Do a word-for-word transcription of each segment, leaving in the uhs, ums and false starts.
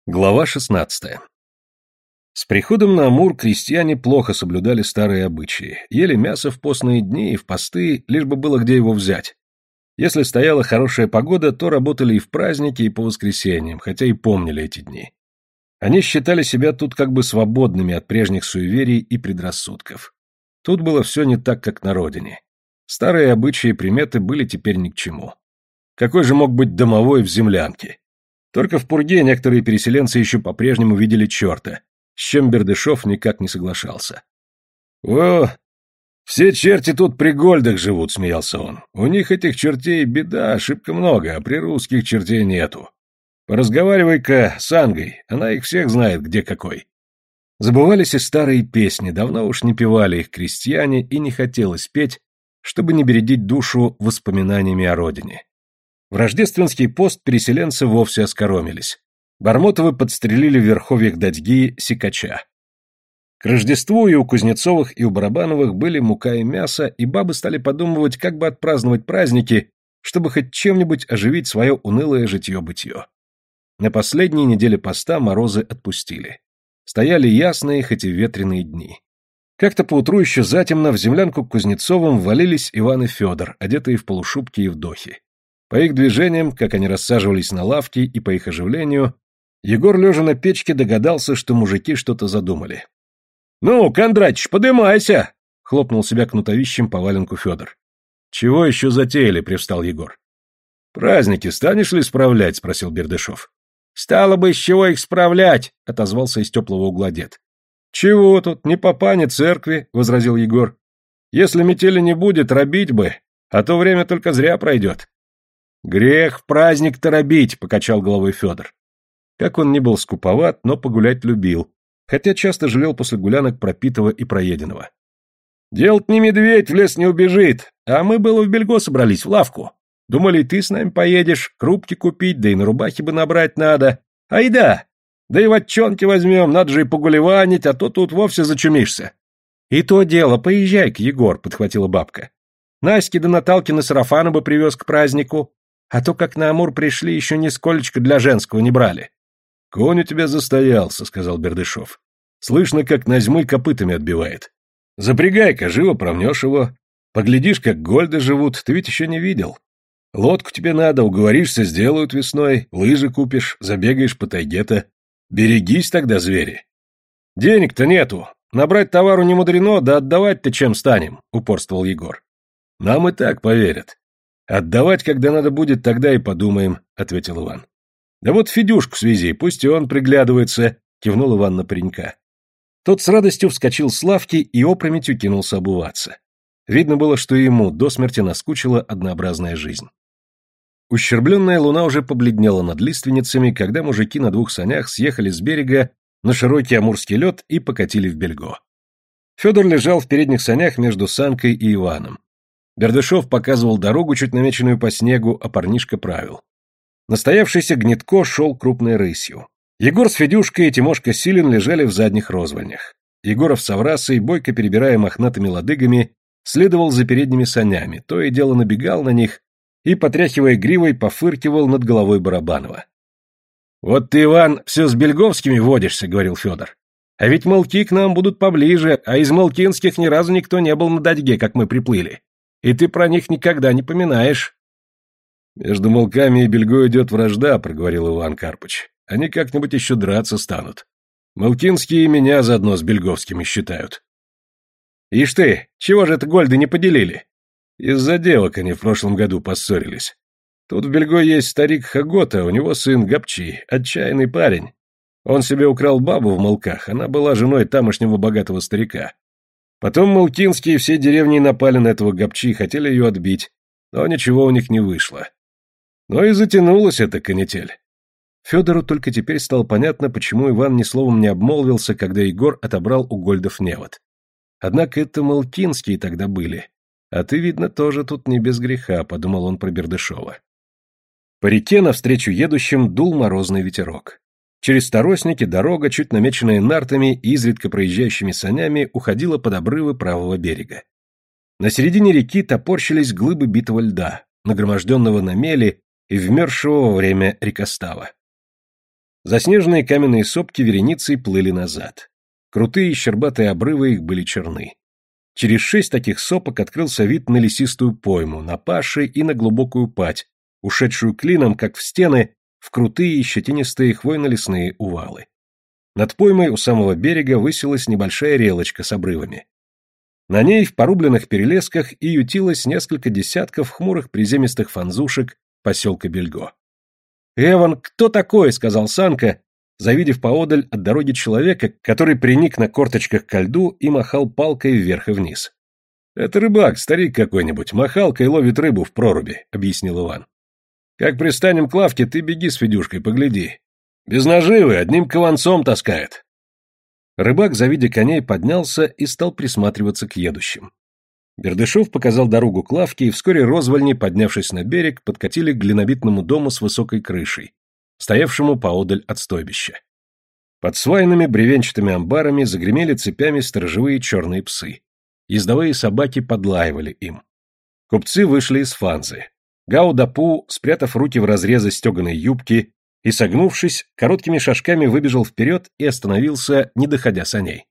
Глава шестнадцатая. С приходом на Амур крестьяне плохо соблюдали старые обычаи, ели мясо в постные дни и в посты, лишь бы было где его взять. Если стояла хорошая погода, то работали и в праздники, и по воскресеньям, хотя и помнили эти дни. Они считали себя тут как бы свободными от прежних суеверий и предрассудков. Тут было все не так, как на родине. Старые обычаи и приметы были теперь ни к чему. Какой же мог быть домовой в землянке? Только в Пурге некоторые переселенцы еще по-прежнему видели черта, с чем Бердышев никак не соглашался. «О, все черти тут при Гольдах живут», — смеялся он. «У них этих чертей беда, ошибка много, а при русских чертей нету. Поразговаривай-ка с Ангой, она их всех знает, где какой». Забывались и старые песни, давно уж не певали их крестьяне, и не хотелось петь, чтобы не бередить душу воспоминаниями о родине. В рождественский пост переселенцы вовсе оскоромились. Бармотовы подстрелили в верховьях Дадьги сикача. К Рождеству и у Кузнецовых, и у Барабановых были мука и мясо, и бабы стали подумывать, как бы отпраздновать праздники, чтобы хоть чем-нибудь оживить свое унылое житье-бытье. На последней неделе поста морозы отпустили. Стояли ясные, хоть и ветреные дни. Как-то поутру еще затемно в землянку к Кузнецовым ввалились Иван и Федор, одетые в полушубки и вдохи. По их движениям, как они рассаживались на лавке, и по их оживлению, Егор, лежа на печке, догадался, что мужики что-то задумали. «Ну, Кондратич, подымайся!» — хлопнул себя кнутовищем по валенку Федор. «Чего еще затеяли?» — привстал Егор. «Праздники станешь ли справлять?» — спросил Бердышев. «Стало бы, с чего их справлять!» — отозвался из теплого угла дед. «Чего тут, ни попа, ни церкви!» — возразил Егор. «Если метели не будет, робить бы, а то время только зря пройдет». «Грех в праздник-то робить», — покачал головой Федор. Как он ни был скуповат, но погулять любил, хотя часто жалел после гулянок пропитого и проеденного. «Делать не медведь, в лес не убежит, а мы было в Бельго собрались, в лавку. Думали, ты с нами поедешь, крупки купить, да и на рубахе бы набрать надо. Айда! Да и ватчонки возьмем, надо же и погулеванить, а то тут вовсе зачумишься». «И то дело, поезжай-ка, Егор», — подхватила бабка. «Наське да Наталкины сарафаны бы привез к празднику. А то, как на Амур пришли, еще нисколечко для женского не брали». «Конь у тебя застоялся», — сказал Бердышев. «Слышно, как Назьмы копытами отбивает. Запрягай-ка, живо промнешь его. Поглядишь, как гольды живут, ты ведь еще не видел. Лодку тебе надо, уговоришься, сделают весной, лыжи купишь, забегаешь по тайге-то. Берегись тогда, звери». «Денег-то нету. Набрать товару не мудрено, да отдавать-то чем станем», — упорствовал Егор. «Нам и так поверят. Отдавать, когда надо будет, тогда и подумаем», — ответил Иван. «Да вот Федюшку свези, пусть и он приглядывается», — кивнул Иван на паренька. Тот с радостью вскочил с лавки и опрометью кинулся обуваться. Видно было, что ему до смерти наскучила однообразная жизнь. Ущербленная луна уже побледнела над лиственницами, когда мужики на двух санях съехали с берега на широкий амурский лед и покатили в Бельго. Федор лежал в передних санях между Санкой и Иваном. Бердышев показывал дорогу, чуть намеченную по снегу, а парнишка правил. Настоявшийся Гнетко шел крупной рысью. Егор с Федюшкой и Тимошка Силин лежали в задних розвальнях. Егоров с Аврасой, бойко перебирая мохнатыми лодыгами, следовал за передними санями, то и дело набегал на них и, потряхивая гривой, пофыркивал над головой Барабанова. «Вот ты, Иван, все с бельговскими водишься», — говорил Федор. «А ведь молки к нам будут поближе, а из молкинских ни разу никто не был на Дадьге, как мы приплыли. И ты про них никогда не поминаешь». «Между молками и Бельгой идет вражда», — проговорил Иван Карпыч. «Они как-нибудь еще драться станут. Молкинские меня заодно с бельговскими считают». «Ишь ты, чего же это гольды не поделили?» «Из-за девок они в прошлом году поссорились. Тут в Бельго есть старик Хагота, у него сын Гапчи, отчаянный парень. Он себе украл бабу в молках, она была женой тамошнего богатого старика. Потом молкинские все деревни напали на этого Гапчи, хотели ее отбить, но ничего у них не вышло. Ну и затянулась эта канитель». Федору только теперь стало понятно, почему Иван ни словом не обмолвился, когда Егор отобрал у гольдов невод. Однако это молкинские тогда были. А ты, видно, тоже тут не без греха, подумал он про Бердышева. По реке навстречу едущим дул морозный ветерок. Через Старосники дорога, чуть намеченная нартами и изредка проезжающими санями, уходила под обрывы правого берега. На середине реки топорщились глыбы битого льда, нагроможденного на мели и вмерзшего во время рекостава. Заснеженные каменные сопки вереницей плыли назад. Крутые щербатые обрывы их были черны. Через шесть таких сопок открылся вид на лесистую пойму, на паши и на глубокую падь, ушедшую клином, как в стены, в крутые щетинистые хвойно-лесные увалы. Над поймой у самого берега высилась небольшая релочка с обрывами. На ней в порубленных перелесках и ютилось несколько десятков хмурых приземистых фанзушек поселка Бельго. «Эван, кто такой?» — сказал Санка, завидев поодаль от дороги человека, который приник на корточках ко льду и махал палкой вверх и вниз. «Это рыбак, старик какой-нибудь, махалкой ловит рыбу в проруби», — объяснил Иван. «Как пристанем к лавке, ты беги с Федюшкой, погляди. Без наживы, одним кованцом таскает». Рыбак, завидя коней, поднялся и стал присматриваться к едущим. Бердышев показал дорогу к лавке, и вскоре розвальни, поднявшись на берег, подкатили к глинобитному дому с высокой крышей, стоявшему поодаль от стойбища. Под свайными бревенчатыми амбарами загремели цепями сторожевые черные псы. Ездовые собаки подлаивали им. Купцы вышли из фанзы. Гаудапу, спрятав руки в разрезы стеганой юбки и, согнувшись, короткими шажками выбежал вперед и остановился, не доходя саней.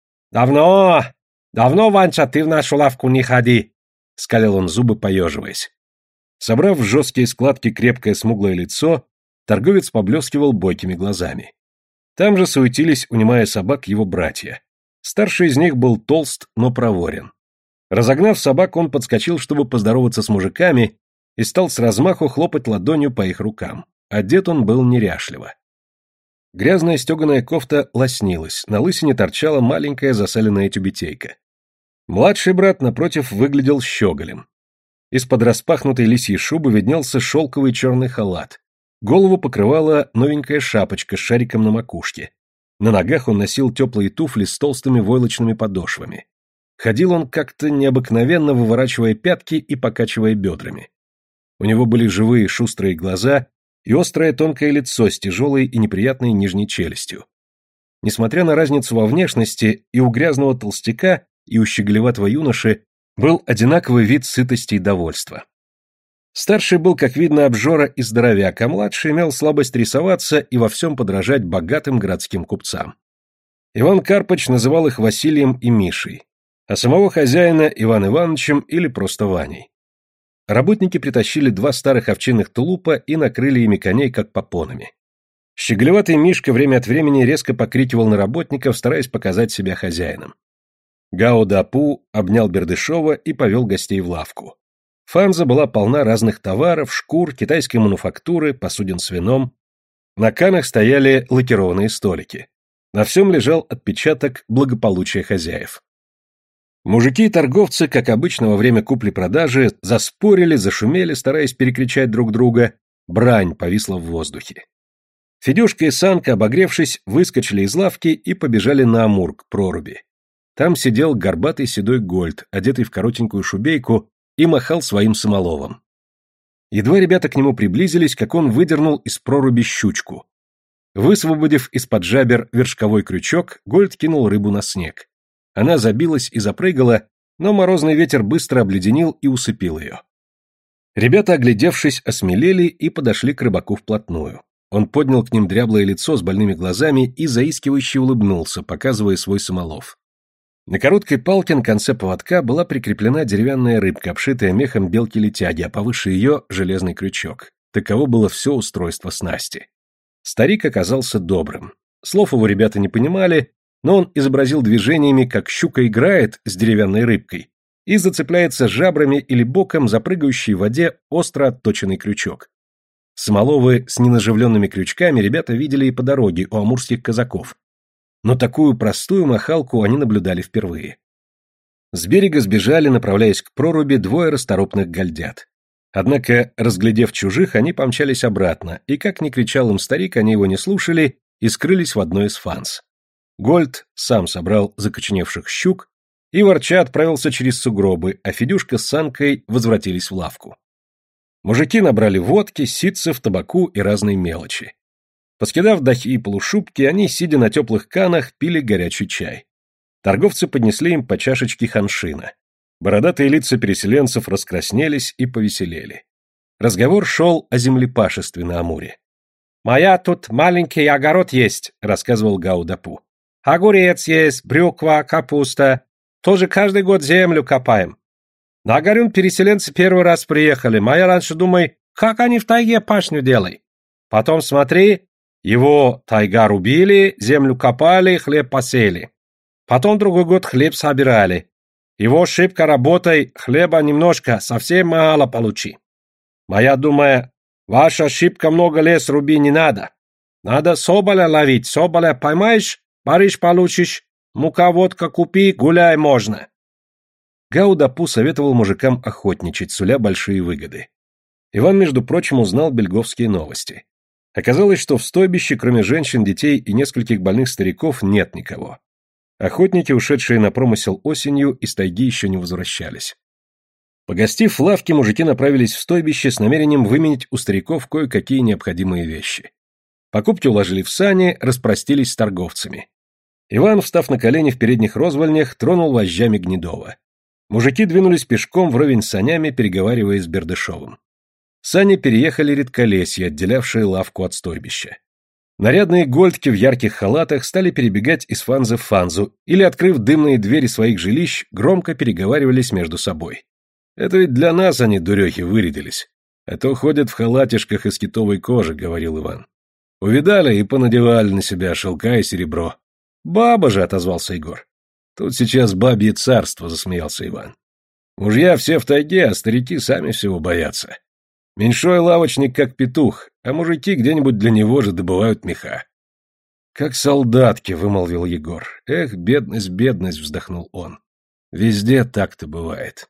«Давно, давно, Ванча, ты в нашу лавку не ходи!» — скалил он зубы, поеживаясь. Собрав в жесткие складки крепкое смуглое лицо, торговец поблескивал бойкими глазами. Там же суетились, унимая собак, его братья. Старший из них был толст, но проворен. Разогнав собак, он подскочил, чтобы поздороваться с мужиками, и стал с размаху хлопать ладонью по их рукам. Одет он был неряшливо. Грязная стеганая кофта лоснилась, на лысине торчала маленькая засаленная тюбетейка. Младший брат, напротив, выглядел щеголем. Из-под распахнутой лисьей шубы виднелся шелковый черный халат. Голову покрывала новенькая шапочка с шариком на макушке. На ногах он носил теплые туфли с толстыми войлочными подошвами. Ходил он как-то необыкновенно, выворачивая пятки и покачивая бедрами. У него были живые шустрые глаза и острое тонкое лицо с тяжелой и неприятной нижней челюстью. Несмотря на разницу во внешности, и у грязного толстяка, и у щеголеватого юноши был одинаковый вид сытости и довольства. Старший был, как видно, обжора и здоровяк, а младший имел слабость рисоваться и во всем подражать богатым городским купцам. Иван Карпыч называл их Василием и Мишей, а самого хозяина Иван Ивановичем или просто Ваней. Работники притащили два старых овчинных тулупа и накрыли ими коней, как попонами. Щеголеватый Мишка время от времени резко покрикивал на работников, стараясь показать себя хозяином. Гао-Дапу обнял Бердышева и повел гостей в лавку. Фанза была полна разных товаров, шкур, китайской мануфактуры, посудин с вином. На канах стояли лакированные столики. На всем лежал отпечаток благополучия хозяев. Мужики и торговцы, как обычно во время купли-продажи, заспорили, зашумели, стараясь перекричать друг друга. Брань повисла в воздухе. Федюшка и Санка, обогревшись, выскочили из лавки и побежали на Амур к проруби. Там сидел горбатый седой Гольд, одетый в коротенькую шубейку, и махал своим самоловом. Едва ребята к нему приблизились, как он выдернул из проруби щучку. Высвободив из-под жабер вершковой крючок, Гольд кинул рыбу на снег. Она забилась и запрыгала, но морозный ветер быстро обледенил и усыпил ее. Ребята, оглядевшись, осмелели и подошли к рыбаку вплотную. Он поднял к ним дряблое лицо с больными глазами и заискивающе улыбнулся, показывая свой самолов. На короткой палке на конце поводка была прикреплена деревянная рыбка, обшитая мехом белки-летяги, а повыше ее железный крючок. Таково было все устройство снасти. Старик оказался добрым. Слов его ребята не понимали, но он изобразил движениями, как щука играет с деревянной рыбкой и зацепляется жабрами или боком за прыгающий в воде остро отточенный крючок. Самоловы с ненаживленными крючками ребята видели и по дороге у амурских казаков. Но такую простую махалку они наблюдали впервые. С берега сбежали, направляясь к проруби, двое расторопных гольдят. Однако, разглядев чужих, они помчались обратно, и, как ни кричал им старик, они его не слушали и скрылись в одной из фанз. Гольд сам собрал закоченевших щук и, ворча, отправился через сугробы, а Федюшка с Санкой возвратились в лавку. Мужики набрали водки, ситцев, табаку и разной мелочи. Поскидав дахи и полушубки, они, сидя на теплых канах, пили горячий чай. Торговцы поднесли им по чашечке ханшина. Бородатые лица переселенцев раскраснелись и повеселели. Разговор шел о землепашестве на Амуре. «Моя тут маленький огород есть», — рассказывал Гаудапу. «Огурец есть, брюква, капуста. Тоже каждый год землю копаем. На Горюн переселенцы первый раз приехали. Моя раньше думай, как они в тайге пашню делай. Потом смотри, его тайга рубили, землю копали, хлеб посеяли. Потом другой год хлеб собирали. Его шибко работай, хлеба немножко, совсем мало получи. Моя думая, ваша ошибка, много лес руби не надо. Надо соболя ловить, соболя поймаешь, барыш получишь, мука водка купи, гуляй можно». Гаудапу советовал мужикам охотничать, суля большие выгоды. Иван, между прочим, узнал бельговские новости. Оказалось, что в стойбище, кроме женщин, детей и нескольких больных стариков, нет никого. Охотники, ушедшие на промысел осенью, из тайги еще не возвращались. Погостив в лавке, мужики направились в стойбище с намерением выменить у стариков кое-какие необходимые вещи. Покупки уложили в сани, распростились с торговцами. Иван, встав на колени в передних розвальнях, тронул вожжами Гнедова. Мужики двинулись пешком вровень с санями, переговариваясь с Бердышевым. Сани переехали редколесье, отделявшее лавку от стойбища. Нарядные гольдки в ярких халатах стали перебегать из фанзы в фанзу или, открыв дымные двери своих жилищ, громко переговаривались между собой. «Это ведь для нас они, дурехи, вырядились. А то ходят в халатишках из китовой кожи», — говорил Иван. «Увидали и понадевали на себя шелка и серебро». «Баба же», — отозвался Егор. «Тут сейчас бабье царство», — засмеялся Иван. «Мужья все в тайге, а старики сами всего боятся. Меньшой лавочник как петух, а мужики где-нибудь для него же добывают меха». «Как солдатки», — вымолвил Егор. «Эх, бедность, бедность», — вздохнул он. «Везде так-то бывает».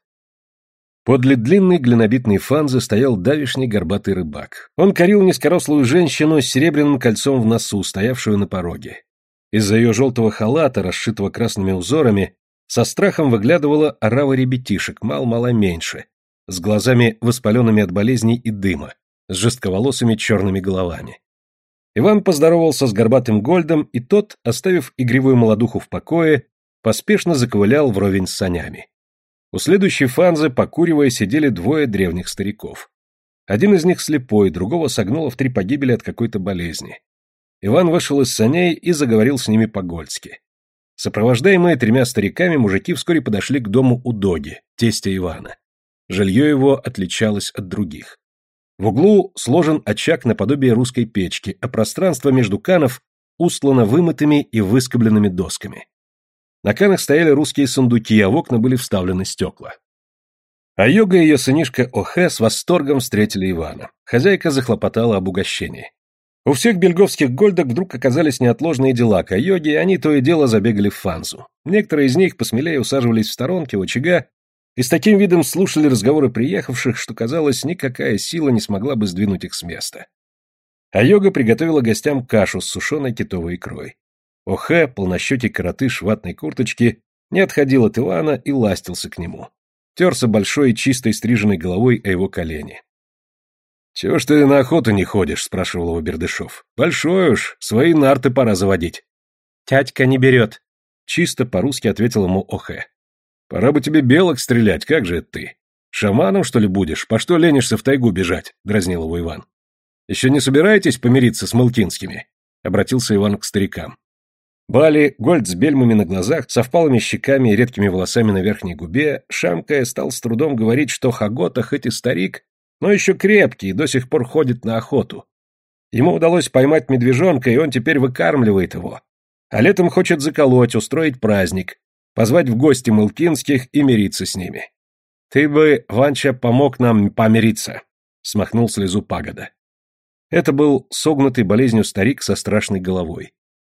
Подле длинной глинобитной фанзы стоял давишний горбатый рыбак. Он корил низкорослую женщину с серебряным кольцом в носу, стоявшую на пороге. Из-за ее желтого халата, расшитого красными узорами, со страхом выглядывала орава ребятишек, мал-мало меньше, с глазами воспаленными от болезней и дыма, с жестковолосыми черными головами. Иван поздоровался с горбатым Гольдом, и тот, оставив игривую молодуху в покое, поспешно заковылял вровень с санями. У следующей фанзы, покуривая, сидели двое древних стариков. Один из них слепой, другого согнуло в три погибели от какой-то болезни. Иван вышел из саней и заговорил с ними по-гольски. Сопровождаемые тремя стариками, мужики вскоре подошли к дому Удоги, тестя Ивана. Жилье его отличалось от других. В углу сложен очаг наподобие русской печки, а пространство между канов устлано вымытыми и выскобленными досками. На канах стояли русские сундуки, а в окна были вставлены стекла. А Йога и ее сынишка Охе с восторгом встретили Ивана. Хозяйка захлопотала об угощении. У всех бельговских гольдок вдруг оказались неотложные дела к Йоге, и они то и дело забегали в фанзу. Некоторые из них посмелее усаживались в сторонке у очага и с таким видом слушали разговоры приехавших, что, казалось, никакая сила не смогла бы сдвинуть их с места. А Йога приготовила гостям кашу с сушеной китовой икрой. Охе, полнощекий коротыш в ватной курточке, не отходил от Ивана и ластился к нему. Терся большой чистой стриженной головой о его колени. «Чего ж ты на охоту не ходишь?» — спрашивал его Бердышев. «Большой уж, свои нарты пора заводить». «Тятька не берет», — чисто по-русски ответил ему Охе. «Пора бы тебе белок стрелять, как же это ты? Шаманом, что ли, будешь? По что ленишься в тайгу бежать?» — дразнил его Иван. «Еще не собираетесь помириться с Мылкинскими?» — обратился Иван к старикам. Бали, Гольд с бельмами на глазах, со впалыми щеками и редкими волосами на верхней губе, шамкая, стал с трудом говорить, что Хагота хоть и старик, но еще крепкий и до сих пор ходит на охоту. Ему удалось поймать медвежонка, и он теперь выкармливает его. А летом хочет заколоть, устроить праздник, позвать в гости Мылкинских и мириться с ними. «Ты бы, Ванча, помог нам помириться», — смахнул слезу Пагода. Это был согнутый болезнью старик со страшной головой.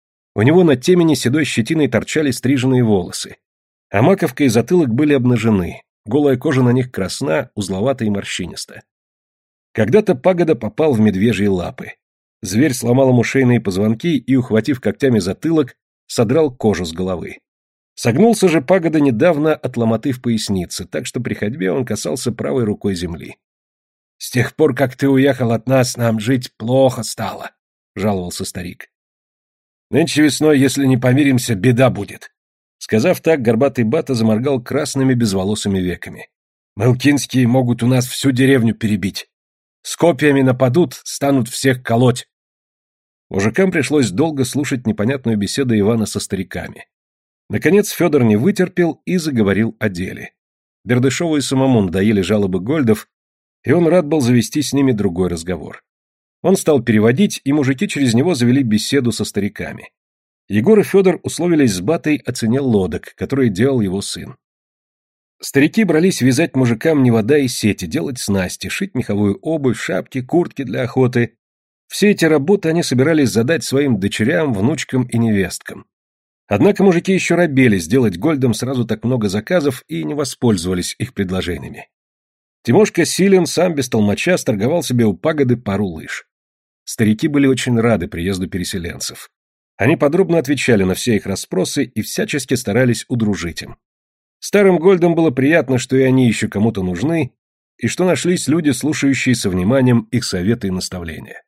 У него на темени седой щетиной торчали стриженные волосы, а маковка и затылок были обнажены, голая кожа на них красна, узловата и морщиниста. Когда-то Пагода попал в медвежьи лапы. Зверь сломал ему шейные позвонки и, ухватив когтями затылок, содрал кожу с головы. Согнулся же Пагода недавно от ломоты в пояснице, так что при ходьбе он касался правой рукой земли. «С тех пор, как ты уехал от нас, нам жить плохо стало», — жаловался старик. «Нынче весной, если не помиримся, беда будет». Сказав так, горбатый бата заморгал красными безволосыми веками. «Мылкинские могут у нас всю деревню перебить. С копьями нападут, станут всех колоть. Мужикам пришлось долго слушать непонятную беседу Ивана со стариками. Наконец Федор не вытерпел и заговорил о деле. Бердышеву и самому надоели жалобы гольдов, и он рад был завести с ними другой разговор. Он стал переводить, и мужики через него завели беседу со стариками. Егор и Федор условились с Батой о цене лодок, которые делал его сын. Старики брались вязать мужикам невода и сети, делать снасти, шить меховую обувь, шапки, куртки для охоты. Все эти работы они собирались задать своим дочерям, внучкам и невесткам. Однако мужики еще робели сделать гольдам сразу так много заказов и не воспользовались их предложениями. Тимошка Силин сам без толмача сторговал себе у пагоды пару лыж. Старики были очень рады приезду переселенцев. Они подробно отвечали на все их расспросы и всячески старались удружить им. Старым гольдам было приятно, что и они еще кому-то нужны, и что нашлись люди, слушающие со вниманием их советы и наставления.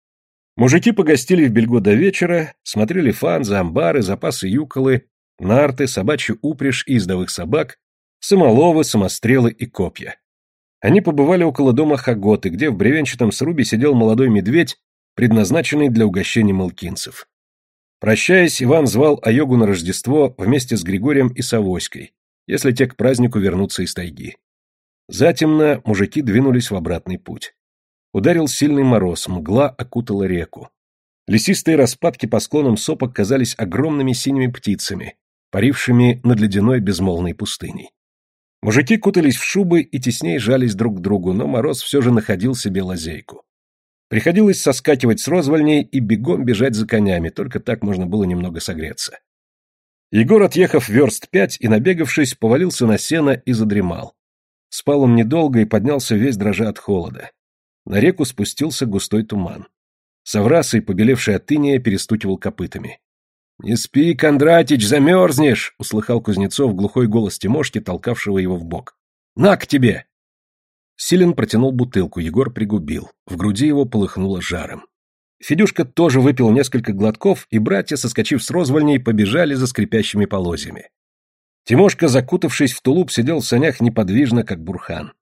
Мужики погостили в Бельго до вечера, смотрели фанзы, амбары, запасы юколы, нарты, собачью упряжь и ездовых собак, самоловы, самострелы и копья. Они побывали около дома Хаготы, где в бревенчатом срубе сидел молодой медведь, предназначенный для угощения малкинцев. Прощаясь, Иван звал Айогу на Рождество вместе с Григорием и Савоськой, если те к празднику вернутся из тайги. Затемно мужики двинулись в обратный путь. Ударил сильный мороз, мгла окутала реку. Лесистые распадки по склонам сопок казались огромными синими птицами, парившими над ледяной безмолвной пустыней. Мужики кутались в шубы и теснее жались друг к другу, но мороз все же находил себе лазейку. Приходилось соскакивать с розвальней и бегом бежать за конями, только так можно было немного согреться. Егор, отъехав верст пять и набегавшись, повалился на сено и задремал. Спал он недолго и поднялся весь дрожа от холода. На реку спустился густой туман. Саврасый, побелевший от иния, перестукивал копытами. — Не спи, Кондратич, замерзнешь! — услыхал Кузнецов глухой голос Тимошки, толкавшего его в бок. — На к тебе! Силин протянул бутылку, Егор пригубил. В груди его полыхнуло жаром. Федюшка тоже выпил несколько глотков, и братья, соскочив с розвальней, побежали за скрипящими полозьями. Тимошка, закутавшись в тулуп, сидел в санях неподвижно, как бурхан.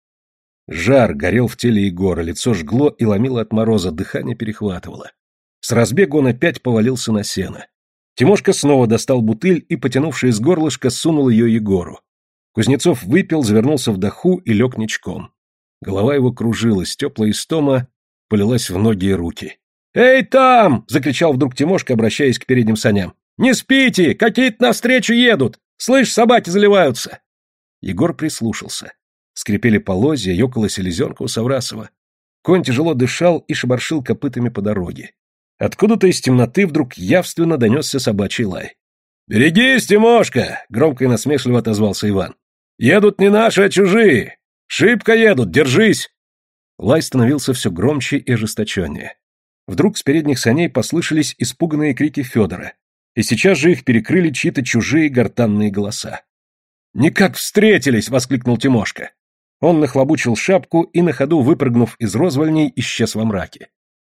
Жар горел в теле Егора, лицо жгло и ломило от мороза, дыхание перехватывало. С разбегу он опять повалился на сено. Тимошка снова достал бутыль и, потянувший из горлышка, сунул ее Егору. Кузнецов выпил, завернулся в даху и лег ничком. Голова его кружилась, теплая истома полилась в ноги и руки. «Эй, там!» — закричал вдруг Тимошка, обращаясь к передним саням. «Не спите! Какие-то навстречу едут! Слышь, собаки заливаются!» Егор прислушался. Скрипели полозья, ёкала селезенка у Саврасова. Конь тяжело дышал и шебаршил копытами по дороге. Откуда-то из темноты вдруг явственно донесся собачий лай. «Берегись, Тимошка!» — громко и насмешливо отозвался Иван. «Едут не наши, а чужие! Шибко едут, держись!» Лай становился все громче и ожесточеннее. Вдруг с передних саней послышались испуганные крики Федора, и сейчас же их перекрыли чьи-то чужие гортанные голоса. «Никак встретились!» — воскликнул Тимошка. Он нахлобучил шапку и, на ходу выпрыгнув из розвальней, исчез во мраке.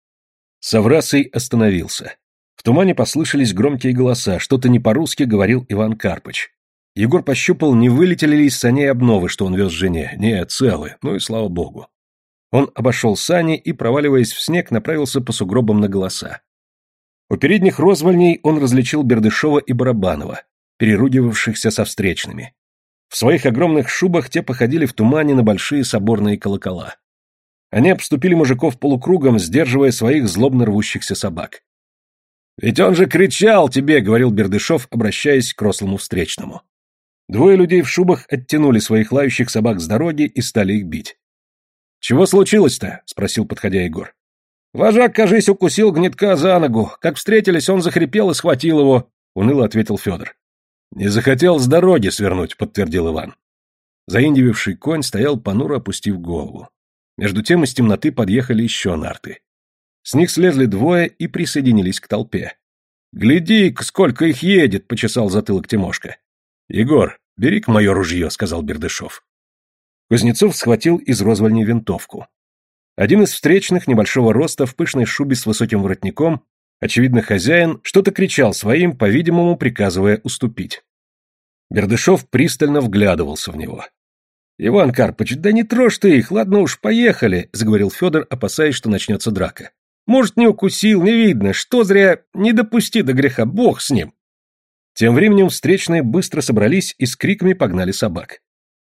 Саврасый остановился. В тумане послышались громкие голоса, что-то не по-русски говорил Иван Карпыч. Егор пощупал, не вылетели ли из саней обновы, что он вез жене. Нет, целы, ну и слава богу. Он обошел сани и, проваливаясь в снег, направился по сугробам на голоса. У передних розвальней он различил Бердышева и Барабанова, переругивавшихся со встречными. В своих огромных шубах те походили в тумане на большие соборные колокола. Они обступили мужиков полукругом, сдерживая своих злобно рвущихся собак. «Ведь он же кричал тебе!» — говорил Бердышев, обращаясь к рослому встречному. Двое людей в шубах оттянули своих лающих собак с дороги и стали их бить. «Чего случилось-то?» — спросил, подходя Егор. «Вожак, кажись, укусил гнетка за ногу. Как встретились, он захрипел и схватил его», — уныло ответил Федор. «Не захотел с дороги свернуть», — подтвердил Иван. Заиндививший конь стоял понуро, опустив голову. Между тем из темноты подъехали еще нарты. С них слезли двое и присоединились к толпе. «Гляди, сколько их едет!» — почесал затылок Тимошка. «Егор, бери-ка мое ружье», — сказал Бердышев. Кузнецов схватил из розвальни винтовку. Один из встречных, небольшого роста, в пышной шубе с высоким воротником, очевидно, хозяин, что-то кричал своим, по-видимому, приказывая уступить. Бердышев пристально вглядывался в него. «Иван Карпыч, да не трожь ты их, ладно уж, поехали», — заговорил Федор, опасаясь, что начнется драка. Может, не укусил, не видно. Что зря, не допусти до греха, бог с ним. Тем временем встречные быстро собрались и с криками погнали собак.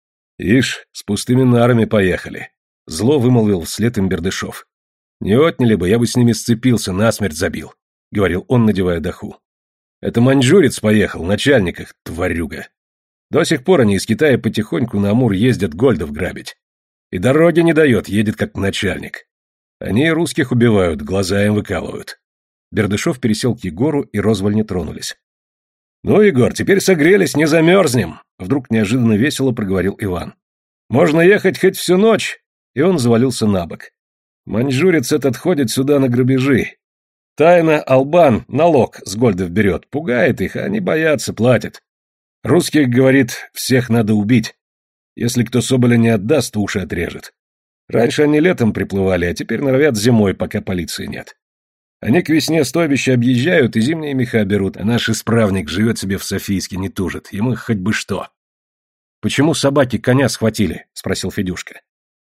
«Ишь, с пустыми нарами поехали», — зло вымолвил вслед им Бердышев. «Не отняли бы, я бы с ними сцепился, насмерть забил», — говорил он, надевая даху. «Это маньчжурец поехал, начальник их, тварюга. До сих пор они из Китая потихоньку на Амур ездят гольдов грабить. И дороги не дает, едет как начальник. Они русских убивают, глаза им выкалывают». Бердышев пересел к Егору, и розвальни тронулись. «Ну, Егор, теперь согрелись, не замерзнем!» Вдруг неожиданно весело проговорил Иван. «Можно ехать хоть всю ночь!» И он завалился на бок. «Маньчжурец этот ходит сюда на грабежи. Тайно Албан налог с гольдов берет, пугает их, а они боятся, платят. Русских, говорит, всех надо убить. Если кто соболя не отдаст, то уши отрежет. Раньше они летом приплывали, а теперь норовят зимой, пока полиции нет. Они к весне стойбище объезжают и зимние меха берут, а наш исправник живет себе в Софийске, не тужит, ему хоть бы что». «Почему собаки коня схватили?» — спросил Федюшка.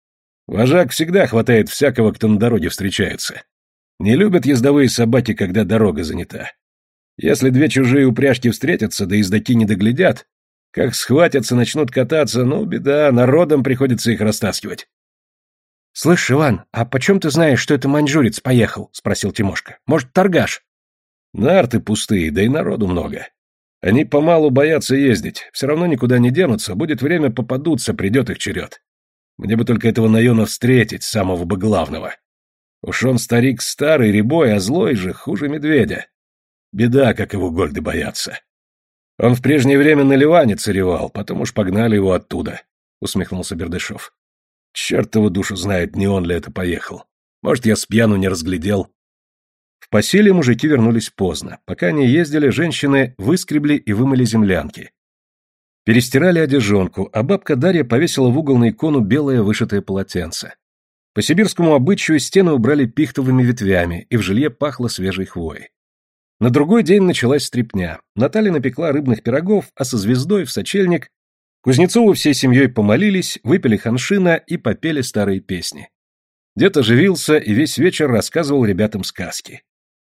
«Вожак всегда хватает всякого, кто на дороге встречается. Не любят ездовые собаки, когда дорога занята. Если две чужие упряжки встретятся, да ездаки не доглядят, как схватятся, начнут кататься, ну, беда, народом приходится их растаскивать». «Слышь, Иван, а почем ты знаешь, что это маньчжурец поехал?» — спросил Тимошка. «Может, торгаш?» «Нарты пустые, да и народу много. Они помалу боятся ездить, все равно никуда не денутся, будет время попадутся, придет их черед. Мне бы только этого Найона встретить, самого бы главного. Уж он старик старый, рябой, а злой же, хуже медведя. Беда, как его гольды боятся. Он в прежнее время на Ливане царевал, потом уж погнали его оттуда», — усмехнулся Бердышев. «Черт его душу знает, не он ли это поехал. Может, я с пьяну не разглядел». В поселе мужики вернулись поздно. Пока они ездили, женщины выскребли и вымыли землянки. Перестирали одежонку, а бабка Дарья повесила в угол на икону белое вышитое полотенце. По сибирскому обычаю стены убрали пихтовыми ветвями, и в жилье пахло свежей хвоей. На другой день началась стряпня. Наталья напекла рыбных пирогов, а со звездой в сочельник Кузнецову всей семьей помолились, выпили ханшина и попели старые песни. Дед оживился и весь вечер рассказывал ребятам сказки.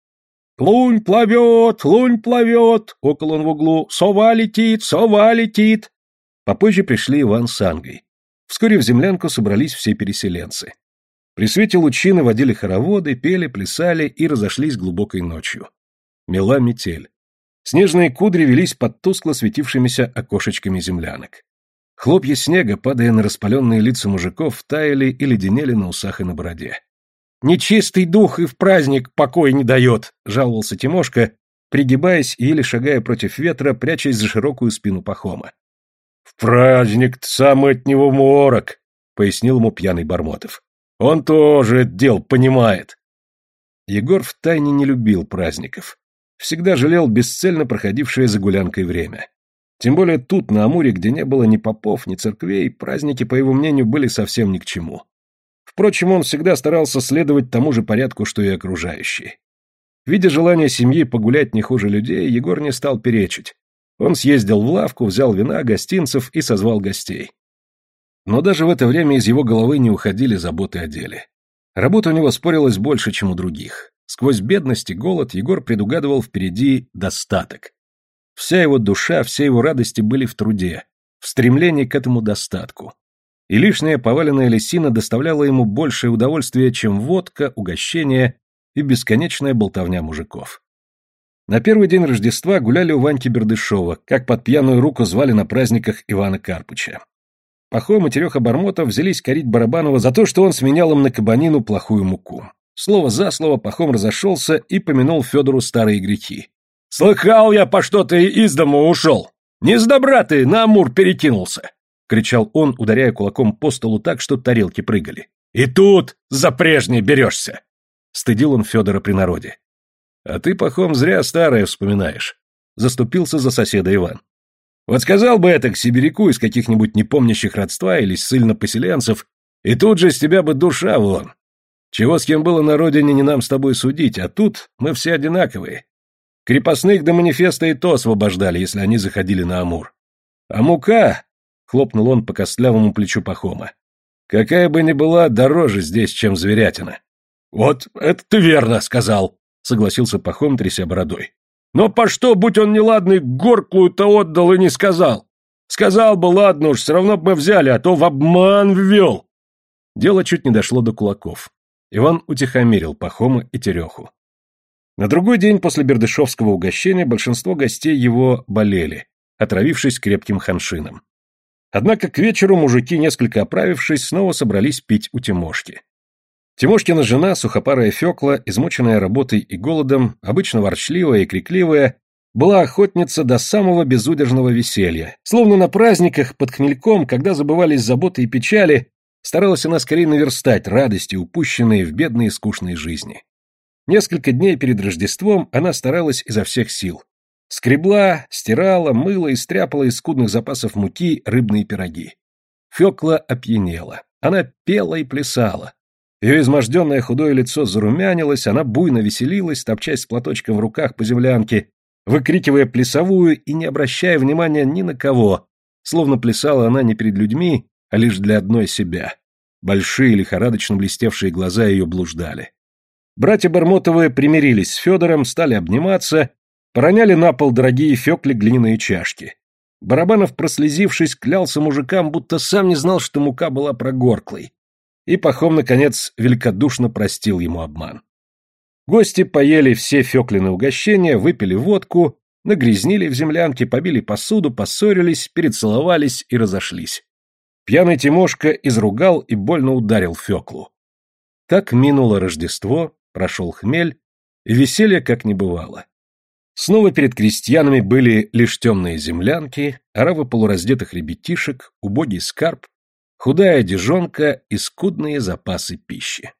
«Лунь плывет, лунь плывет», — около он в углу, «сова летит, сова летит». Попозже пришли Иван с Ангой. Вскоре в землянку собрались все переселенцы. При свете лучины водили хороводы, пели, плясали и разошлись глубокой ночью. Мела метель. Снежные кудри велись под тускло светившимися окошечками землянок. Хлопья снега, падая на распаленные лица мужиков, таяли и леденели на усах и на бороде. «Нечистый дух и в праздник покоя не дает», — жаловался Тимошка, пригибаясь и еле шагая против ветра, прячась за широкую спину Пахома. «В праздник-то самый от него морок», — пояснил ему пьяный Бармотов. «Он тоже это дело понимает». Егор втайне не любил праздников. Всегда жалел бесцельно проходившее за гулянкой время. Тем более тут, на Амуре, где не было ни попов, ни церквей, праздники, по его мнению, были совсем ни к чему. Впрочем, он всегда старался следовать тому же порядку, что и окружающие. Видя желание семьи погулять не хуже людей, Егор не стал перечить. Он съездил в лавку, взял вина, гостинцев и созвал гостей. Но даже в это время из его головы не уходили заботы о деле. Работа у него спорилась больше, чем у других. Сквозь бедность и голод Егор предугадывал впереди достаток. Вся его душа, все его радости были в труде, в стремлении к этому достатку. И лишняя поваленная лисина доставляла ему большее удовольствие, чем водка, угощение и бесконечная болтовня мужиков. На первый день Рождества гуляли у Ваньки Бердышева, как под пьяную руку звали на праздниках Ивана Карпыча. Пахом и Тереха Бармотов взялись корить Барабанова за то, что он сменял им на кабанину плохую муку. Слово за слово Пахом разошелся и помянул Федору старые грехи. «Слыхал я, по что ты из дому ушел! Не с добра ты на Амур перекинулся!» — кричал он, ударяя кулаком по столу так, что тарелки прыгали. «И тут за прежнее берешься!» — стыдил он Федора при народе. «А ты, Пахом, зря старое вспоминаешь», — заступился за соседа Иван. «Вот сказал бы это к сибиряку из каких-нибудь непомнящих родства или ссыльно-поселенцев, и тут же с тебя бы душа вон. Чего с кем было на родине, не нам с тобой судить, а тут мы все одинаковые. Крепостных до манифеста и то освобождали, если они заходили на Амур. А мука, — хлопнул он по костлявому плечу Пахома, — какая бы ни была, дороже здесь, чем зверятина. Вот это ты верно сказал, согласился Пахом, тряся бородой. Но по что, будь он неладный, горклую-то отдал и не сказал? Сказал бы, ладно уж, все равно бы мы взяли, а то в обман ввел. Дело чуть не дошло до кулаков. Иван утихомирил Пахома и Тереху. На другой день после бердышевского угощения большинство гостей его болели, отравившись крепким ханшином. Однако к вечеру мужики, несколько оправившись, снова собрались пить у Тимошки. Тимошкина жена, сухопарая Фёкла, измученная работой и голодом, обычно ворчливая и крикливая, была охотница до самого безудержного веселья. Словно на праздниках под хмельком, когда забывались заботы и печали, старалась она скорее наверстать радости, упущенные в бедной и скучной жизни. Несколько дней перед Рождеством она старалась изо всех сил. Скребла, стирала, мыла и стряпала из скудных запасов муки рыбные пироги. Фёкла опьянела. Она пела и плясала. Ее изможденное худое лицо зарумянилось, она буйно веселилась, топчась с платочком в руках по землянке, выкрикивая плясовую и не обращая внимания ни на кого, словно плясала она не перед людьми, а лишь для одной себя. Большие лихорадочно блестевшие глаза ее блуждали. Братья Бормотовы примирились с Федором, стали обниматься, пороняли на пол дорогие Фёкле глиняные чашки. Барабанов, прослезившись, клялся мужикам, будто сам не знал, что мука была прогорклой. И Пахом, наконец, великодушно простил ему обман. Гости поели все Фёклины угощения, выпили водку, нагрязнили в землянке, побили посуду, поссорились, перецеловались и разошлись. Пьяный Тимошка изругал и больно ударил Фёклу. Так минуло Рождество, прошел хмель, и веселья как не бывало. Снова перед крестьянами были лишь темные землянки, оравы полураздетых ребятишек, убогий скарб, худая одежонка и скудные запасы пищи.